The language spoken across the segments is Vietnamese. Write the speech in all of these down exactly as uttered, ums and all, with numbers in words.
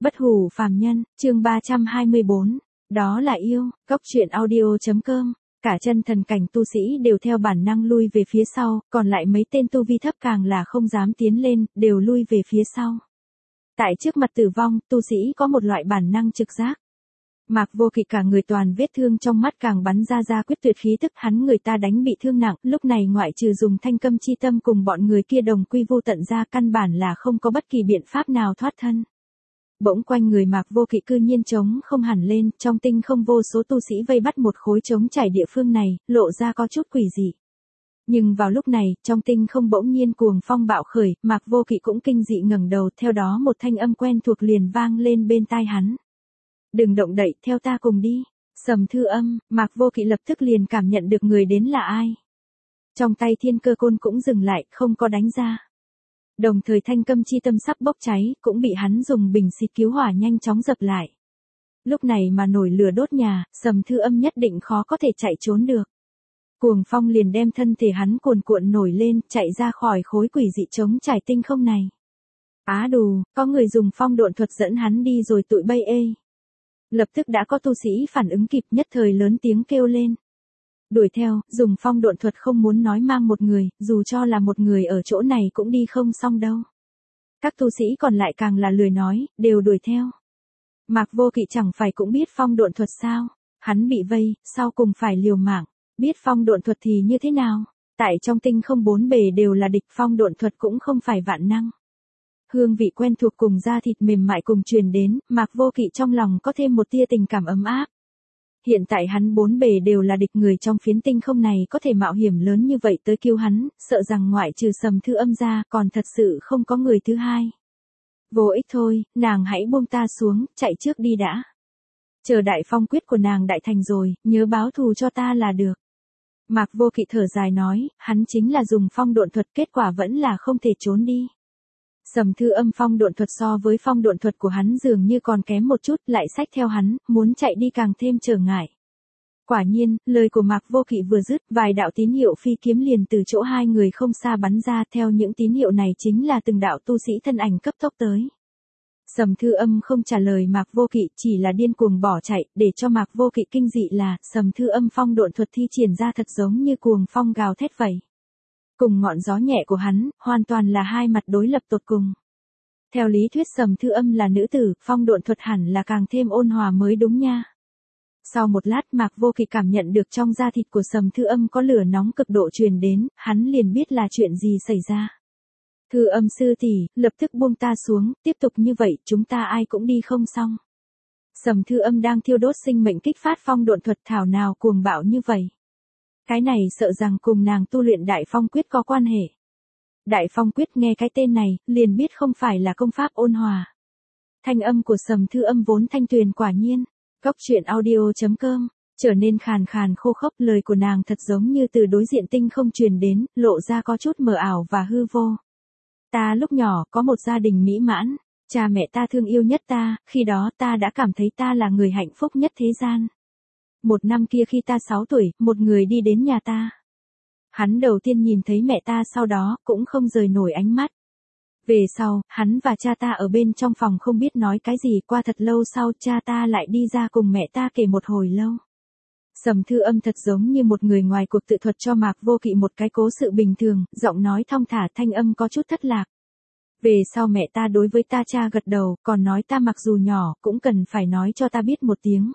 Bất hủ phàm nhân, chương ba trăm hai mươi bốn, đó là yêu, cốc truyện audio.com. Cả chân thần cảnh tu sĩ đều theo bản năng lui về phía sau, còn lại mấy tên tu vi thấp càng là không dám tiến lên, đều lui về phía sau. Tại trước mặt tử vong, tu sĩ có một loại bản năng trực giác. Mạc Vô Kỵ cả người toàn vết thương, trong mắt càng bắn ra ra quyết tuyệt khí tức, hắn người ta đánh bị thương nặng, lúc này ngoại trừ dùng thanh câm chi tâm cùng bọn người kia đồng quy vu tận ra, căn bản là không có bất kỳ biện pháp nào thoát thân. Bỗng quanh người Mạc Vô Kỵ cư nhiên trống không hẳn lên, trong tinh không vô số tu sĩ vây bắt một khối trống trải địa phương này, lộ ra có chút quỷ dị. Nhưng vào lúc này, trong tinh không bỗng nhiên cuồng phong bạo khởi, Mạc Vô Kỵ cũng kinh dị ngẩng đầu, theo đó một thanh âm quen thuộc liền vang lên bên tai hắn. Đừng động đậy, theo ta cùng đi. Sầm thư âm, Mạc Vô Kỵ lập tức liền cảm nhận được người đến là ai. Trong tay thiên cơ côn cũng dừng lại, không có đánh ra. Đồng thời thanh câm chi tâm sắp bốc cháy, cũng bị hắn dùng bình xịt cứu hỏa nhanh chóng dập lại. Lúc này mà nổi lửa đốt nhà, Sầm thư âm nhất định khó có thể chạy trốn được. Cuồng phong liền đem thân thể hắn cuồn cuộn nổi lên, chạy ra khỏi khối quỷ dị trống trải tinh không này. Á đù, có người dùng phong độn thuật dẫn hắn đi rồi tụi bay ê. Lập tức đã có tu sĩ phản ứng kịp, nhất thời lớn tiếng kêu lên. Đuổi theo, dùng phong độn thuật không muốn nói mang một người, dù cho là một người ở chỗ này cũng đi không xong đâu. Các tu sĩ còn lại càng là lười nói, đều đuổi theo. Mạc Vô Kỵ chẳng phải cũng biết phong độn thuật sao, hắn bị vây, sau cùng phải liều mạng, biết phong độn thuật thì như thế nào, tại trong tinh không bốn bề đều là địch, phong độn thuật cũng không phải vạn năng. Hương vị quen thuộc cùng da thịt mềm mại cùng truyền đến, Mạc Vô Kỵ trong lòng có thêm một tia tình cảm ấm áp. Hiện tại hắn bốn bề đều là địch, người trong phiến tinh không này có thể mạo hiểm lớn như vậy tới cứu hắn, sợ rằng ngoại trừ Sầm thư âm ra còn thật sự không có người thứ hai. Vô ích thôi, nàng hãy buông ta xuống, chạy trước đi đã. Chờ đại phong quyết của nàng đại thành rồi, nhớ báo thù cho ta là được. Mạc Vô Kỵ thở dài nói, hắn chính là dùng phong độn thuật, kết quả vẫn là không thể trốn đi. Sầm thư âm phong độn thuật so với phong độn thuật của hắn dường như còn kém một chút, lại xách theo hắn, muốn chạy đi càng thêm trở ngại. Quả nhiên, lời của Mạc Vô Kỵ vừa dứt, vài đạo tín hiệu phi kiếm liền từ chỗ hai người không xa bắn ra, theo những tín hiệu này chính là từng đạo tu sĩ thân ảnh cấp tốc tới. Sầm thư âm không trả lời Mạc Vô Kỵ, chỉ là điên cuồng bỏ chạy, để cho Mạc Vô Kỵ kinh dị là, Sầm thư âm phong độn thuật thi triển ra thật giống như cuồng phong gào thét vậy. Cùng ngọn gió nhẹ của hắn, hoàn toàn là hai mặt đối lập tột cùng. Theo lý thuyết Sầm thư âm là nữ tử, phong độn thuật hẳn là càng thêm ôn hòa mới đúng nha. Sau một lát Mạc Vô Kỵ cảm nhận được trong da thịt của Sầm thư âm có lửa nóng cực độ truyền đến, hắn liền biết là chuyện gì xảy ra. Thư âm sư tỷ, lập tức buông ta xuống, tiếp tục như vậy chúng ta ai cũng đi không xong. Sầm thư âm đang thiêu đốt sinh mệnh kích phát phong độn thuật, thảo nào cuồng bạo như vậy. Cái này sợ rằng cùng nàng tu luyện Đại Phong Quyết có quan hệ. Đại Phong Quyết nghe cái tên này, liền biết không phải là công pháp ôn hòa. Thanh âm của Sầm thư âm vốn thanh tuyền quả nhiên. Cốc truyện audio.com, trở nên khàn khàn khô khốc, lời của nàng thật giống như từ đối diện tinh không truyền đến, lộ ra có chút mờ ảo và hư vô. Ta lúc nhỏ có một gia đình mỹ mãn, cha mẹ ta thương yêu nhất ta, khi đó ta đã cảm thấy ta là người hạnh phúc nhất thế gian. Một năm kia khi ta sáu tuổi, một người đi đến nhà ta. Hắn đầu tiên nhìn thấy mẹ ta, sau đó cũng không rời nổi ánh mắt. Về sau, hắn và cha ta ở bên trong phòng không biết nói cái gì, qua thật lâu sau cha ta lại đi ra cùng mẹ ta kể một hồi lâu. Sầm thư âm thật giống như một người ngoài cuộc tự thuật cho Mạc Vô Kỵ một cái cố sự bình thường, giọng nói thong thả, thanh âm có chút thất lạc. Về sau mẹ ta đối với ta cha gật đầu, còn nói ta mặc dù nhỏ, cũng cần phải nói cho ta biết một tiếng.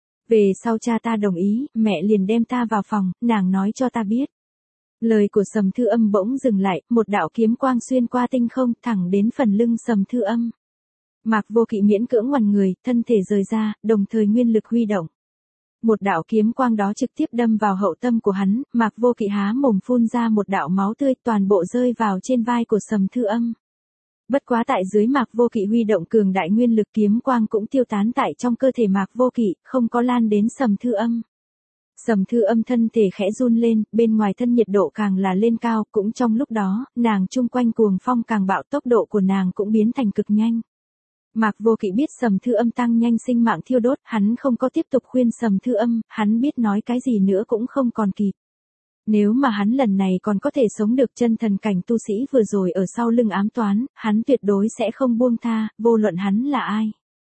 Về sau cha ta đồng ý, mẹ liền đem ta vào phòng, nàng nói cho ta biết. Lời của Sầm thư âm bỗng dừng lại, một đạo kiếm quang xuyên qua tinh không, thẳng đến phần lưng Sầm thư âm. Mạc Vô Kỵ miễn cưỡng ngoằn người, thân thể rời ra, đồng thời nguyên lực huy động. Một đạo kiếm quang đó trực tiếp đâm vào hậu tâm của hắn, Mạc Vô Kỵ há mồm phun ra một đạo máu tươi, toàn bộ rơi vào trên vai của Sầm thư âm. Bất quá tại dưới Mạc Vô Kỵ huy động cường đại nguyên lực, kiếm quang cũng tiêu tán tại trong cơ thể Mạc Vô Kỵ, không có lan đến Sầm thư âm. Sầm thư âm thân thể khẽ run lên, bên ngoài thân nhiệt độ càng là lên cao, cũng trong lúc đó, nàng chung quanh cuồng phong càng bạo, tốc độ của nàng cũng biến thành cực nhanh. Mạc Vô Kỵ biết Sầm thư âm tăng nhanh sinh mạng thiêu đốt, hắn không có tiếp tục khuyên Sầm thư âm, hắn biết nói cái gì nữa cũng không còn kịp. Nếu mà hắn lần này còn có thể sống được chân thần cảnh tu sĩ vừa rồi ở sau lưng ám toán, hắn tuyệt đối sẽ không buông tha, vô luận hắn là ai.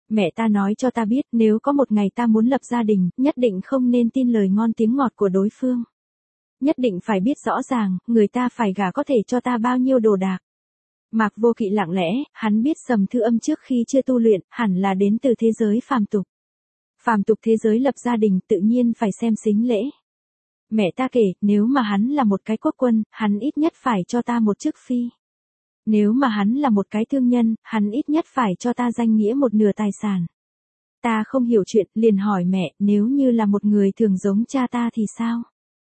Mẹ ta nói cho ta biết nếu có một ngày ta muốn lập gia đình, nhất định không nên tin lời ngon tiếng ngọt của đối phương. Nhất định phải biết rõ ràng, người ta phải gả có thể cho ta bao nhiêu đồ đạc. Mạc Vô Kỵ lặng lẽ, hắn biết Sầm Thư Âm trước khi chưa tu luyện, hẳn là đến từ thế giới phàm tục. Phàm tục thế giới lập gia đình tự nhiên phải xem sính lễ. Mẹ ta kể, nếu mà hắn là một cái quốc quân, hắn ít nhất phải cho ta một chức phi. Nếu mà hắn là một cái thương nhân, hắn ít nhất phải cho ta danh nghĩa một nửa tài sản. Ta không hiểu chuyện, liền hỏi mẹ, nếu như là một người thường giống cha ta thì sao?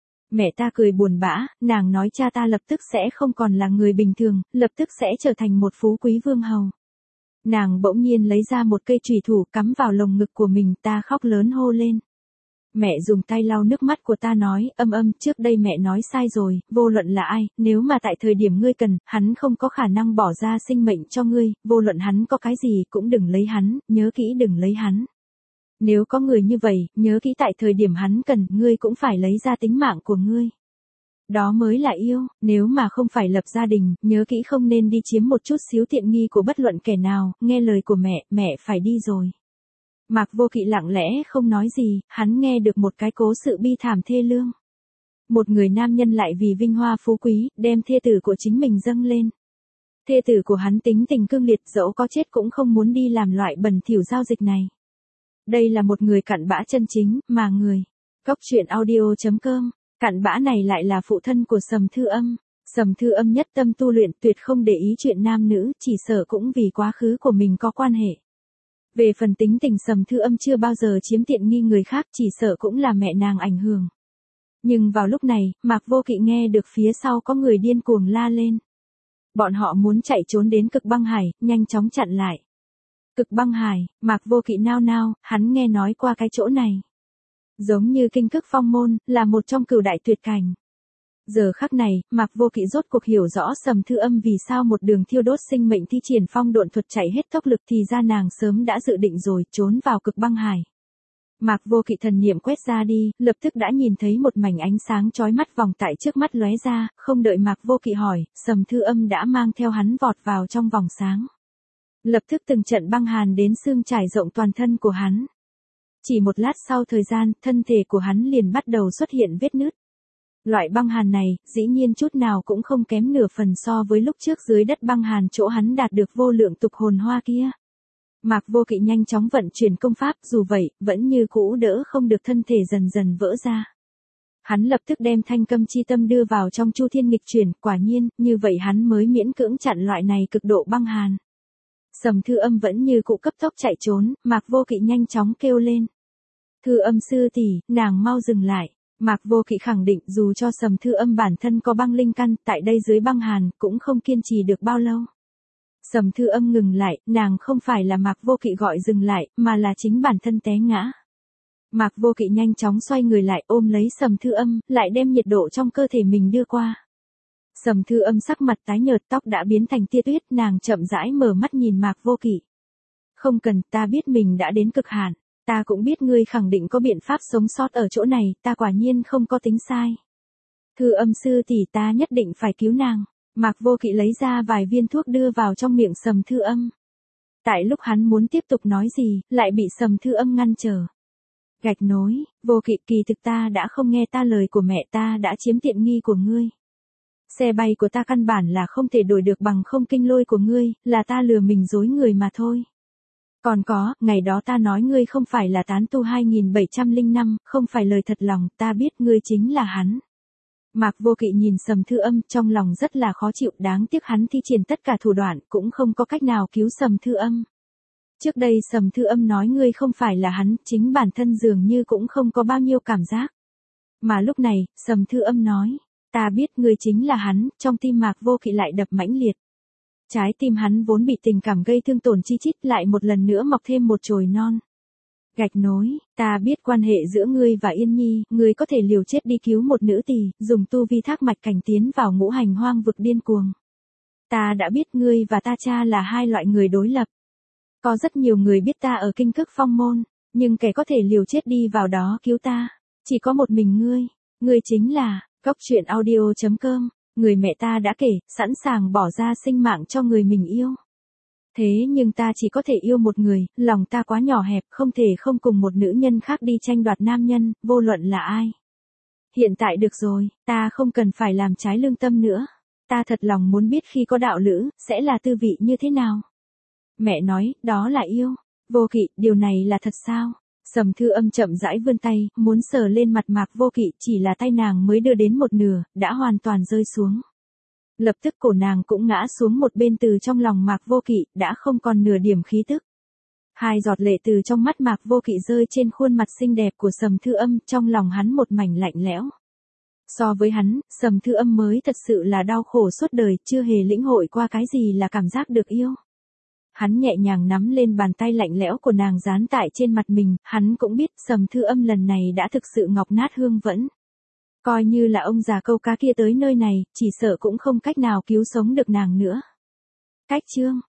Mẹ ta cười buồn bã, nàng nói cha ta lập tức sẽ không còn là người bình thường, lập tức sẽ trở thành một phú quý vương hầu. Nàng bỗng nhiên lấy ra một cây chùy thủ cắm vào lồng ngực của mình, ta khóc lớn hô lên. Mẹ dùng tay lau nước mắt của ta nói, Âm Âm, trước đây mẹ nói sai rồi, vô luận là ai, nếu mà tại thời điểm ngươi cần, hắn không có khả năng bỏ ra sinh mệnh cho ngươi, vô luận hắn có cái gì cũng đừng lấy hắn, nhớ kỹ đừng lấy hắn. Nếu có người như vậy, nhớ kỹ tại thời điểm hắn cần, ngươi cũng phải lấy ra tính mạng của ngươi. Đó mới là yêu, nếu mà không phải lập gia đình, nhớ kỹ không nên đi chiếm một chút xíu tiện nghi của bất luận kẻ nào, nghe lời của mẹ, mẹ phải đi rồi. Mạc Vô Kỵ lặng lẽ không nói gì, hắn nghe được một cái cố sự bi thảm thê lương. Một người nam nhân lại vì vinh hoa phú quý, đem thê tử của chính mình dâng lên. Thê tử của hắn tính tình cương liệt, dẫu có chết cũng không muốn đi làm loại bẩn thỉu giao dịch này. Đây là một người cặn bã chân chính, mà người. Cốc truyện audio chấm com, cặn bã này lại là phụ thân của Sầm Thư Âm. Sầm Thư Âm nhất tâm tu luyện, tuyệt không để ý chuyện nam nữ, chỉ sợ cũng vì quá khứ của mình có quan hệ. Về phần tính tình Sầm Thư Âm chưa bao giờ chiếm tiện nghi người khác, chỉ sợ cũng là mẹ nàng ảnh hưởng. Nhưng vào lúc này, Mạc Vô Kỵ nghe được phía sau có người điên cuồng la lên. Bọn họ muốn chạy trốn đến Cực Băng Hải, nhanh chóng chặn lại. Cực Băng Hải, Mạc Vô Kỵ nao nao, hắn nghe nói qua cái chỗ này. Giống như Kinh Cực Phong Môn, là một trong cửu đại tuyệt cảnh. Giờ khắc này, Mạc Vô Kỵ rốt cuộc hiểu rõ Sầm Thư Âm vì sao một đường thiêu đốt sinh mệnh thi triển phong độn thuật chạy hết tốc lực, thì ra nàng sớm đã dự định rồi, trốn vào Cực Băng Hải. Mạc Vô Kỵ thần niệm quét ra đi, lập tức đã nhìn thấy một mảnh ánh sáng chói mắt vòng tại trước mắt lóe ra, không đợi Mạc Vô Kỵ hỏi, Sầm Thư Âm đã mang theo hắn vọt vào trong vòng sáng. Lập tức từng trận băng hàn đến xương trải rộng toàn thân của hắn. Chỉ một lát sau thời gian, thân thể của hắn liền bắt đầu xuất hiện vết nứt. Loại băng hàn này, dĩ nhiên chút nào cũng không kém nửa phần so với lúc trước dưới đất băng hàn chỗ hắn đạt được vô lượng tục hồn hoa kia. Mạc Vô Kỵ nhanh chóng vận chuyển công pháp, dù vậy, vẫn như cũ đỡ không được thân thể dần dần vỡ ra. Hắn lập tức đem thanh câm chi tâm đưa vào trong chu thiên nghịch chuyển, quả nhiên, như vậy hắn mới miễn cưỡng chặn loại này cực độ băng hàn. Sầm Thư Âm vẫn như cũ cấp tốc chạy trốn, Mạc Vô Kỵ nhanh chóng kêu lên. Thư Âm sư tỷ, nàng mau dừng lại. Mạc Vô Kỵ khẳng định dù cho Sầm Thư Âm bản thân có băng linh căn, tại đây dưới băng hàn, cũng không kiên trì được bao lâu. Sầm Thư Âm ngừng lại, nàng không phải là Mạc Vô Kỵ gọi dừng lại, mà là chính bản thân té ngã. Mạc Vô Kỵ nhanh chóng xoay người lại ôm lấy Sầm Thư Âm, lại đem nhiệt độ trong cơ thể mình đưa qua. Sầm Thư Âm sắc mặt tái nhợt, tóc đã biến thành tia tuyết, nàng chậm rãi mở mắt nhìn Mạc Vô Kỵ. Không cần, ta biết mình đã đến cực hạn. Ta cũng biết ngươi khẳng định có biện pháp sống sót ở chỗ này, ta quả nhiên không có tính sai. Thư Âm sư tỷ, ta nhất định phải cứu nàng. Mạc Vô Kỵ lấy ra vài viên thuốc đưa vào trong miệng Sầm Thư Âm. Tại lúc hắn muốn tiếp tục nói gì, lại bị Sầm Thư Âm ngăn trở. Gạch nối, Vô Kỵ, kỳ thực ta đã không nghe ta lời của mẹ, ta đã chiếm tiện nghi của ngươi. Xe bay của ta căn bản là không thể đổi được bằng không kinh lôi của ngươi, là ta lừa mình dối người mà thôi. Còn có, ngày đó ta nói ngươi không phải là tán tu hai nghìn bảy trăm lẻ năm, không phải lời thật lòng, ta biết ngươi chính là hắn. Mạc Vô Kỵ nhìn Sầm Thư Âm, trong lòng rất là khó chịu, đáng tiếc hắn thi triển tất cả thủ đoạn, cũng không có cách nào cứu Sầm Thư Âm. Trước đây Sầm Thư Âm nói ngươi không phải là hắn, chính bản thân dường như cũng không có bao nhiêu cảm giác. Mà lúc này, Sầm Thư Âm nói, ta biết ngươi chính là hắn, trong tim Mạc Vô Kỵ lại đập mãnh liệt. Trái tim hắn vốn bị tình cảm gây thương tổn chi chít, lại một lần nữa mọc thêm một chồi non. Gạch nối, ta biết quan hệ giữa ngươi và Yên Nhi, ngươi có thể liều chết đi cứu một nữ tỳ, dùng tu vi thác mạch cảnh tiến vào ngũ hành hoang vực điên cuồng. Ta đã biết ngươi và ta cha là hai loại người đối lập. Có rất nhiều người biết ta ở Kinh Cực Phong Môn, nhưng kẻ có thể liều chết đi vào đó cứu ta, chỉ có một mình ngươi. Ngươi chính là, cốc truyện audio chấm com. Người mẹ ta đã kể, sẵn sàng bỏ ra sinh mạng cho người mình yêu. Thế nhưng ta chỉ có thể yêu một người, lòng ta quá nhỏ hẹp, không thể không cùng một nữ nhân khác đi tranh đoạt nam nhân, vô luận là ai. Hiện tại được rồi, ta không cần phải làm trái lương tâm nữa. Ta thật lòng muốn biết khi có đạo lữ, sẽ là tư vị như thế nào. Mẹ nói, đó là yêu. Vô Kỵ, điều này là thật sao? Sầm Thư Âm chậm rãi vươn tay, muốn sờ lên mặt Mạc Vô Kỵ, chỉ là tay nàng mới đưa đến một nửa, đã hoàn toàn rơi xuống. Lập tức cổ nàng cũng ngã xuống một bên, từ trong lòng Mạc Vô Kỵ, đã không còn nửa điểm khí tức. Hai giọt lệ từ trong mắt Mạc Vô Kỵ rơi trên khuôn mặt xinh đẹp của Sầm Thư Âm, trong lòng hắn một mảnh lạnh lẽo. So với hắn, Sầm Thư Âm mới thật sự là đau khổ suốt đời, chưa hề lĩnh hội qua cái gì là cảm giác được yêu. Hắn nhẹ nhàng nắm lên bàn tay lạnh lẽo của nàng dán tại trên mặt mình, hắn cũng biết Sầm Thư Âm lần này đã thực sự ngọc nát hương vẫn. Coi như là ông già câu cá kia tới nơi này, chỉ sợ cũng không cách nào cứu sống được nàng nữa. Cách chương